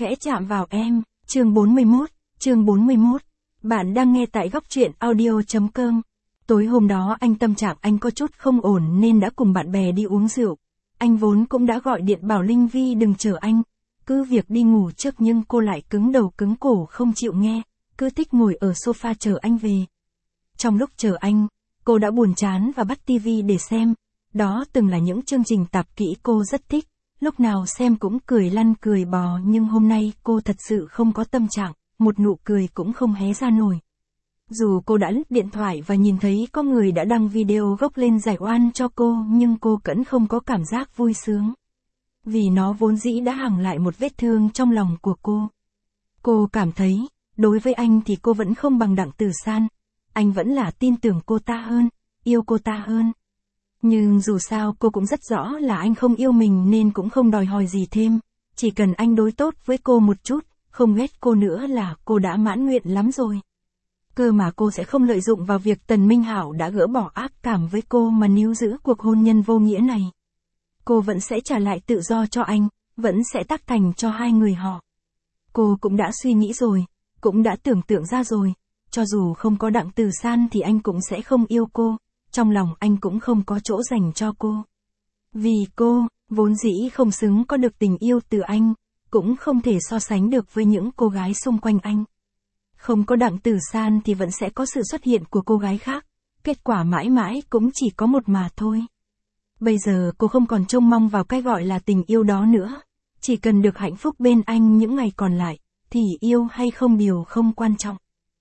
khẽ chạm vào em. Chương 41. Bạn đang nghe tại góc truyện audio.com. Tối hôm đó tâm trạng anh có chút không ổn nên đã cùng bạn bè đi uống rượu. Anh vốn cũng đã gọi điện bảo Linh Vi đừng chờ anh, cứ việc đi ngủ trước nhưng cô lại cứng đầu cứng cổ không chịu nghe, cứ thích ngồi ở sofa chờ anh về. Trong lúc chờ anh, cô đã buồn chán và bắt tivi để xem. Đó từng là những chương trình tạp kỹ cô rất thích, lúc nào xem cũng cười lăn cười bò, nhưng hôm nay cô thật sự không có tâm trạng, một nụ cười cũng không hé ra nổi. Dù cô đã lướt điện thoại và nhìn thấy có người đã đăng video gốc lên giải oan cho cô, nhưng cô vẫn không có cảm giác vui sướng. Vì nó vốn dĩ đã hằn lại một vết thương trong lòng của cô. Cô cảm thấy, đối với anh thì cô vẫn không bằng Đặng Tử San. Anh vẫn là tin tưởng cô ta hơn, yêu cô ta hơn. Nhưng dù sao cô cũng rất rõ là anh không yêu mình nên cũng không đòi hỏi gì thêm. Chỉ cần anh đối tốt với cô một chút, không ghét cô nữa là cô đã mãn nguyện lắm rồi. Cơ mà cô sẽ không lợi dụng vào việc Tần Minh Hạo đã gỡ bỏ ác cảm với cô mà níu giữ cuộc hôn nhân vô nghĩa này. Cô vẫn sẽ trả lại tự do cho anh, vẫn sẽ tác thành cho hai người họ. Cô cũng đã suy nghĩ rồi, cũng đã tưởng tượng ra rồi, cho dù không có Đặng Tử San thì anh cũng sẽ không yêu cô, trong lòng anh cũng không có chỗ dành cho cô. Vì cô, vốn dĩ không xứng có được tình yêu từ anh, cũng không thể so sánh được với những cô gái xung quanh anh. Không có Đặng Tử San thì vẫn sẽ có sự xuất hiện của cô gái khác, kết quả mãi mãi cũng chỉ có một mà thôi. Bây giờ cô không còn trông mong vào cái gọi là tình yêu đó nữa, chỉ cần được hạnh phúc bên anh những ngày còn lại, thì yêu hay không điều không quan trọng.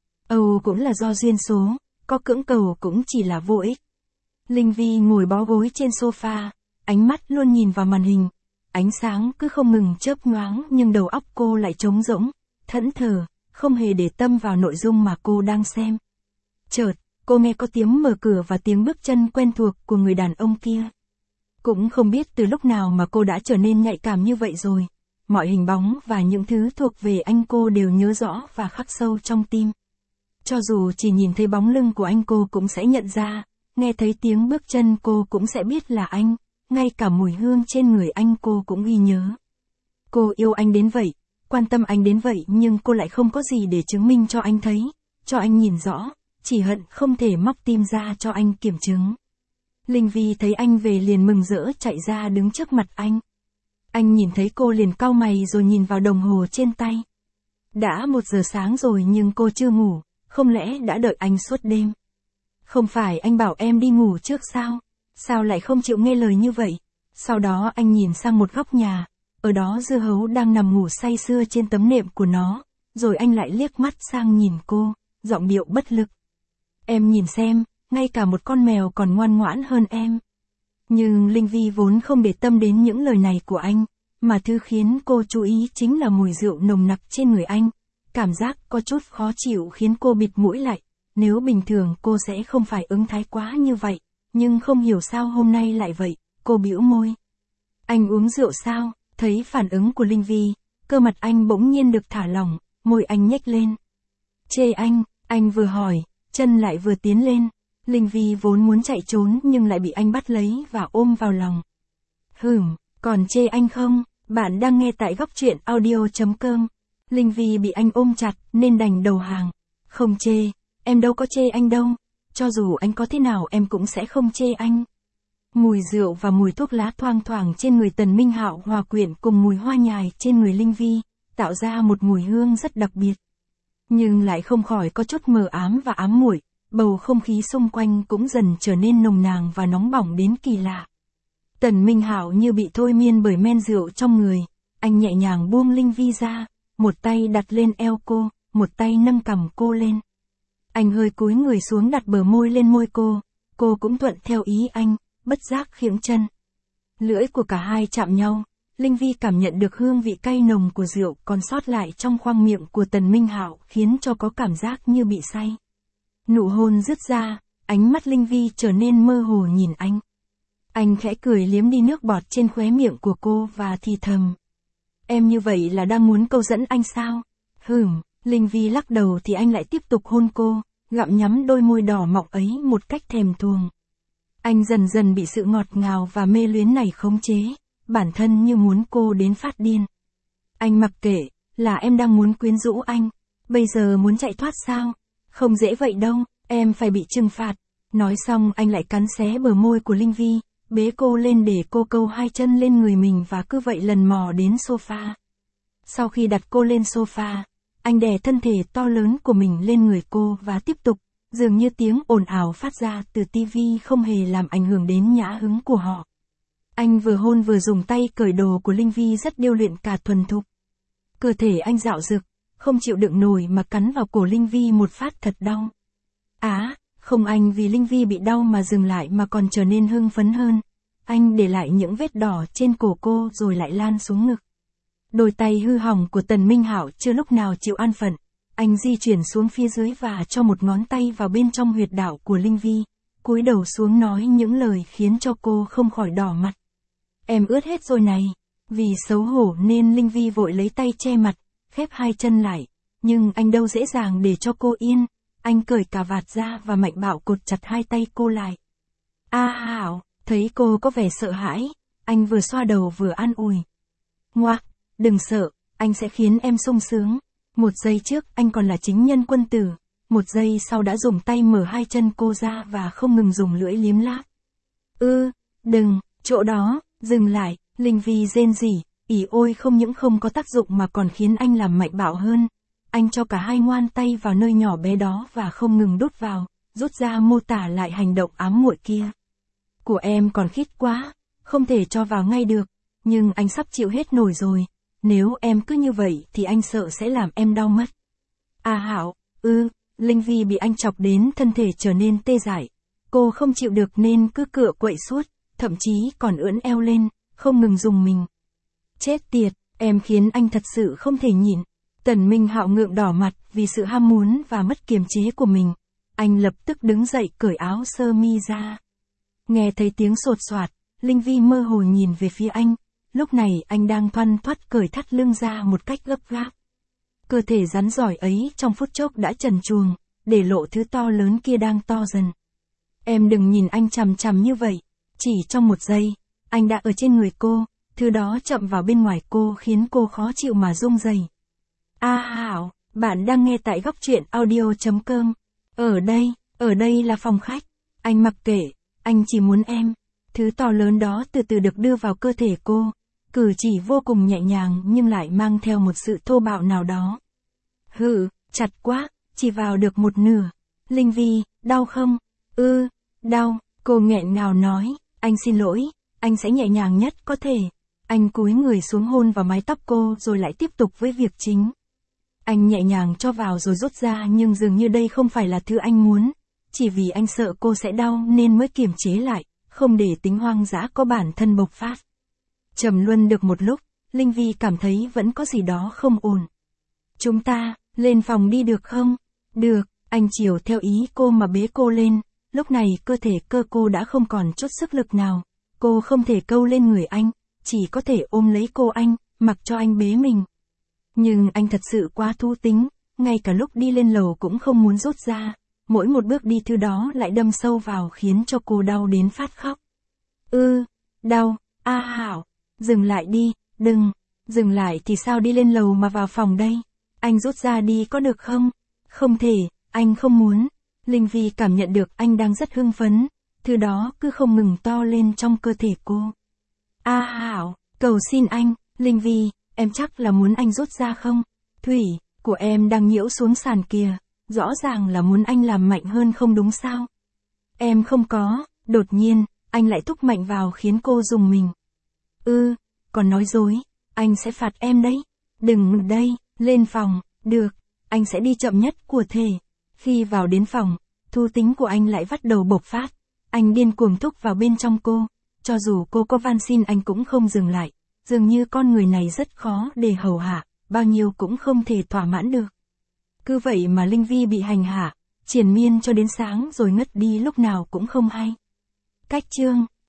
Âu cũng là do duyên số, có cưỡng cầu cũng chỉ là vô ích. Linh Vi ngồi bó gối trên sofa, ánh mắt luôn nhìn vào màn hình, ánh sáng cứ không ngừng chớp nhoáng nhưng đầu óc cô lại trống rỗng, thẫn thờ, không hề để tâm vào nội dung mà cô đang xem. Chợt, cô nghe có tiếng mở cửa và tiếng bước chân quen thuộc của người đàn ông kia. Cũng không biết từ lúc nào mà cô đã trở nên nhạy cảm như vậy rồi. Mọi hình bóng và những thứ thuộc về anh cô đều nhớ rõ và khắc sâu trong tim. Cho dù chỉ nhìn thấy bóng lưng của anh cô cũng sẽ nhận ra, nghe thấy tiếng bước chân cô cũng sẽ biết là anh, ngay cả mùi hương trên người anh cô cũng ghi nhớ. Cô yêu anh đến vậy, quan tâm anh đến vậy nhưng cô lại không có gì để chứng minh cho anh thấy, cho anh nhìn rõ, chỉ hận không thể móc tim ra cho anh kiểm chứng. Linh Vi thấy anh về liền mừng rỡ chạy ra đứng trước mặt anh. Anh nhìn thấy cô liền cau mày rồi nhìn vào đồng hồ trên tay. Đã 1 giờ sáng rồi nhưng cô chưa ngủ, không lẽ đã đợi anh suốt đêm? Không phải anh bảo em đi ngủ trước sao? Sao lại không chịu nghe lời như vậy? Sau đó anh nhìn sang một góc nhà, ở đó Dưa Hấu đang nằm ngủ say sưa trên tấm nệm của nó, rồi anh lại liếc mắt sang nhìn cô, giọng điệu bất lực. Em nhìn xem, ngay cả một con mèo còn ngoan ngoãn hơn em. Nhưng Linh Vi vốn không để tâm đến những lời này của anh, mà thứ khiến cô chú ý chính là mùi rượu nồng nặc trên người anh. Cảm giác có chút khó chịu khiến cô bịt mũi lại, nếu bình thường cô sẽ không phải ứng thái quá như vậy, nhưng không hiểu sao hôm nay lại vậy, cô bĩu môi. Anh uống rượu sao? Thấy phản ứng của Linh Vi, cơ mặt anh bỗng nhiên được thả lỏng, môi anh nhếch lên. Chê anh vừa hỏi, chân lại vừa tiến lên. Linh Vi vốn muốn chạy trốn nhưng lại bị anh bắt lấy và ôm vào lòng. Còn chê anh không? Bạn đang nghe tại góc truyện audio.com. Linh Vi bị anh ôm chặt nên đành đầu hàng. Không chê, em đâu có chê anh đâu. Cho dù anh có thế nào em cũng sẽ không chê anh. Mùi rượu và mùi thuốc lá thoang thoảng trên người Tần Minh Hạo hòa quyện cùng mùi hoa nhài trên người Linh Vi, tạo ra một mùi hương rất đặc biệt. Nhưng lại không khỏi có chút mờ ám và ám muội, bầu không khí xung quanh cũng dần trở nên nồng nàn và nóng bỏng đến kỳ lạ. Tần Minh Hạo như bị thôi miên bởi men rượu trong người, anh nhẹ nhàng buông Linh Vi ra, một tay đặt lên eo cô, một tay nâng cằm cô lên. Anh hơi cúi người xuống đặt bờ môi lên môi cô cũng thuận theo ý anh, bất giác khiễng chân. Lưỡi của cả hai chạm nhau, Linh Vi cảm nhận được hương vị cay nồng của rượu còn sót lại trong khoang miệng của Tần Minh Hạo khiến cho có cảm giác như bị say. Nụ hôn dứt ra, ánh mắt Linh Vi trở nên mơ hồ nhìn anh. Anh khẽ cười liếm đi nước bọt trên khóe miệng của cô và thì thầm. Em như vậy là đang muốn câu dẫn anh sao? Linh Vi lắc đầu thì anh lại tiếp tục hôn cô, gặm nhắm đôi môi đỏ mọng ấy một cách thèm thuồng. Anh dần dần bị sự ngọt ngào và mê luyến này khống chế, bản thân như muốn cô đến phát điên. Anh mặc kệ, là em đang muốn quyến rũ anh. Bây giờ muốn chạy thoát sao? Không dễ vậy đâu, em phải bị trừng phạt. Nói xong anh lại cắn xé bờ môi của Linh Vi, bế cô lên để cô câu hai chân lên người mình và cứ vậy lần mò đến sofa. Sau khi đặt cô lên sofa, anh đè thân thể to lớn của mình lên người cô và tiếp tục, dường như tiếng ồn ào phát ra từ tivi không hề làm ảnh hưởng đến nhã hứng của họ. Anh vừa hôn vừa dùng tay cởi đồ của Linh Vi rất điêu luyện cả thuần thục. Cơ thể anh dạo dực, không chịu đựng nổi mà cắn vào cổ Linh Vi một phát thật đau. Không, anh vì Linh Vi bị đau mà dừng lại mà còn trở nên hưng phấn hơn. Anh để lại những vết đỏ trên cổ cô rồi lại lan xuống ngực. Đôi tay hư hỏng của Tần Minh Hạo chưa lúc nào chịu an phận. Anh di chuyển xuống phía dưới và cho một ngón tay vào bên trong huyệt đạo của Linh Vi, cúi đầu xuống nói những lời khiến cho cô không khỏi đỏ mặt. Em ướt hết rồi này. Vì xấu hổ nên Linh Vi vội lấy tay che mặt, khép hai chân lại. Nhưng anh đâu dễ dàng để cho cô yên. Anh cởi cà vạt ra và mạnh bạo cột chặt hai tay cô lại. Hảo, thấy cô có vẻ sợ hãi, anh vừa xoa đầu vừa an ủi. Ngoác, đừng sợ, anh sẽ khiến em sung sướng. Một giây trước anh còn là chính nhân quân tử, một giây sau đã dùng tay mở hai chân cô ra và không ngừng dùng lưỡi liếm láp. Đừng, chỗ đó, dừng lại, Linh Vi rên rỉ, ỉ ôi không những không có tác dụng mà còn khiến anh làm mạnh bạo hơn. Anh cho cả hai ngoan tay vào nơi nhỏ bé đó và không ngừng đút vào, rút ra mô tả lại hành động ám muội kia. Của em còn khít quá, không thể cho vào ngay được, nhưng anh sắp chịu hết nổi rồi, nếu em cứ như vậy thì anh sợ sẽ làm em đau mất. Hảo, Linh Vi bị anh chọc đến thân thể trở nên tê dại, cô không chịu được nên cứ cựa quậy suốt, thậm chí còn ưỡn eo lên, không ngừng dùng mình. Chết tiệt, em khiến anh thật sự không thể nhịn. Tần Minh Hạo ngượng đỏ mặt vì sự ham muốn và mất kiềm chế của mình. Anh lập tức đứng dậy cởi áo sơ mi ra. Nghe thấy tiếng sột soạt, Linh Vi mơ hồ nhìn về phía anh. Lúc này anh đang thoăn thoắt cởi thắt lưng ra một cách gấp gáp. Cơ thể rắn giỏi ấy trong phút chốc đã trần truồng, để lộ thứ to lớn kia đang to dần. Em đừng nhìn anh chằm chằm như vậy. Chỉ trong một giây, anh đã ở trên người cô, thứ đó chậm vào bên ngoài cô khiến cô khó chịu mà rung rẩy. Hảo, bạn đang nghe tại góc truyện audio.com. Ở đây là phòng khách. Anh mặc kệ, anh chỉ muốn em. Thứ to lớn đó từ từ được đưa vào cơ thể cô. Cử chỉ vô cùng nhẹ nhàng nhưng lại mang theo một sự thô bạo nào đó. Chặt quá, chỉ vào được một nửa. Linh Vi, đau không? Đau, cô nghẹn ngào nói. Anh xin lỗi, anh sẽ nhẹ nhàng nhất có thể. Anh cúi người xuống hôn vào mái tóc cô rồi lại tiếp tục với việc chính. Anh nhẹ nhàng cho vào rồi rút ra nhưng dường như đây không phải là thứ anh muốn. Chỉ vì anh sợ cô sẽ đau nên mới kiềm chế lại, không để tính hoang dã có bản thân bộc phát. Trầm luân được một lúc, Linh Vi cảm thấy vẫn có gì đó không ổn. Chúng ta, lên phòng đi được không? Được, anh chiều theo ý cô mà bế cô lên. Lúc này cơ thể cơ cô đã không còn chút sức lực nào. Cô không thể câu lên người anh, chỉ có thể ôm lấy cô anh, mặc cho anh bế mình. Nhưng anh thật sự quá thú tính, ngay cả lúc đi lên lầu cũng không muốn rút ra. Mỗi một bước đi thứ đó lại đâm sâu vào khiến cho cô đau đến phát khóc. Đau, Hảo, dừng lại đi, đừng, dừng lại thì sao đi lên lầu mà vào phòng đây? Anh rút ra đi có được không? Không thể, anh không muốn. Linh Vi cảm nhận được anh đang rất hưng phấn, thứ đó cứ không ngừng to lên trong cơ thể cô. Hảo, cầu xin anh, Linh Vi, em chắc là muốn anh rút ra không? Thủy, của em đang nhiễu xuống sàn kìa, rõ ràng là muốn anh làm mạnh hơn không đúng sao? Em không có, đột nhiên, anh lại thúc mạnh vào khiến cô rùng mình. Còn nói dối, anh sẽ phạt em đấy. Đừng đây, lên phòng, được, anh sẽ đi chậm nhất của thể. Khi vào đến phòng, thú tính của anh lại bắt đầu bộc phát. Anh điên cuồng thúc vào bên trong cô, cho dù cô có van xin anh cũng không dừng lại. Dường như con người này rất khó để hầu hạ, bao nhiêu cũng không thể thỏa mãn được. Cứ vậy mà Linh Vi bị hành hạ, triền miên cho đến sáng rồi ngất đi lúc nào cũng không hay. Cách chương